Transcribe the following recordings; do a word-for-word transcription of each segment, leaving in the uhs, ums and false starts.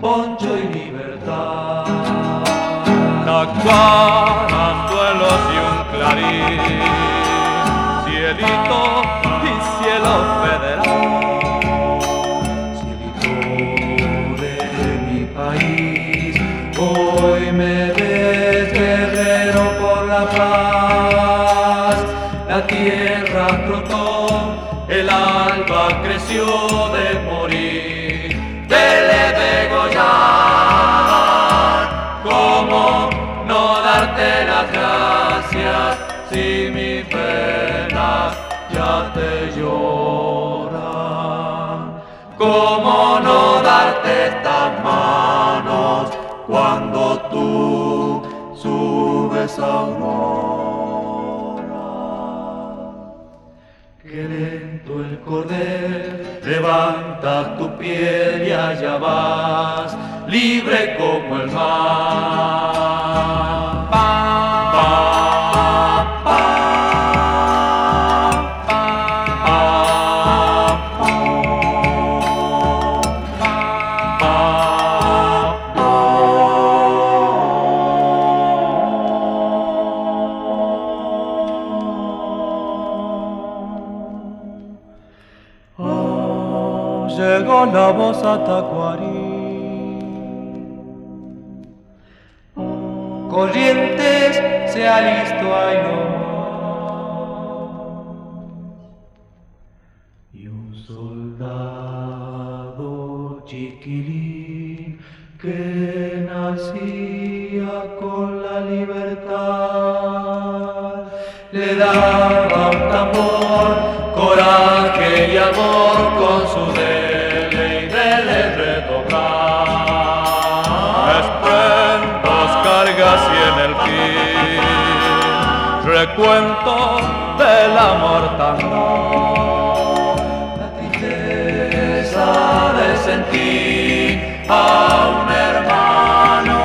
poncho y libertad. Cacaranduelos y un clarín, cielito y cielo federal. Cielito de mi país, hoy me ves guerrero por la paz. La tierra brotó, el alba creció de morir, de degollar. ¿Cómo no darte las gracias si mis penas ya te lloran? ¿Cómo no darte estas manos cuando tú subes a aurora? Qué lento el cordel, levanta tu piel y allá vas, libre como el mar. Pa, pa, pa, pa, pa, pa, pa, pa. Oh, llegó la voz a Tacuarí. Corrientes, sea listo, ay no. Y un soldado chiquilín que nacía con la libertad le daba un tambor, coraje y amor con su dele y dele redoblar. Cargas y en el fin recuento de la mortandad. La tristeza de sentir a un hermano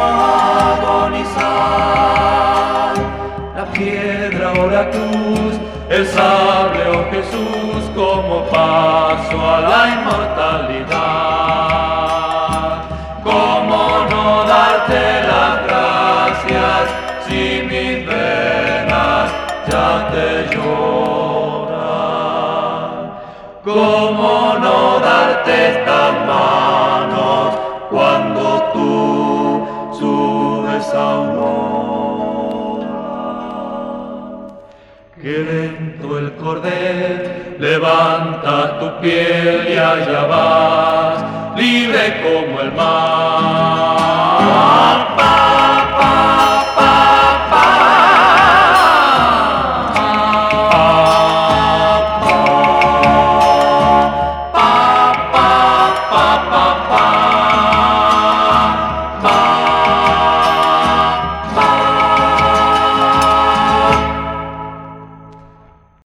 agonizar. La piedra o la cruz, el sable o Jesús como paso a la inmortalidad. ¿Cómo no darte las gracias si mis venas ya te lloran? ¿Cómo no darte estas manos cuando tú subes a aurora? Qué lento el cordel, levanta tu piel y allá vas, libre como el mar.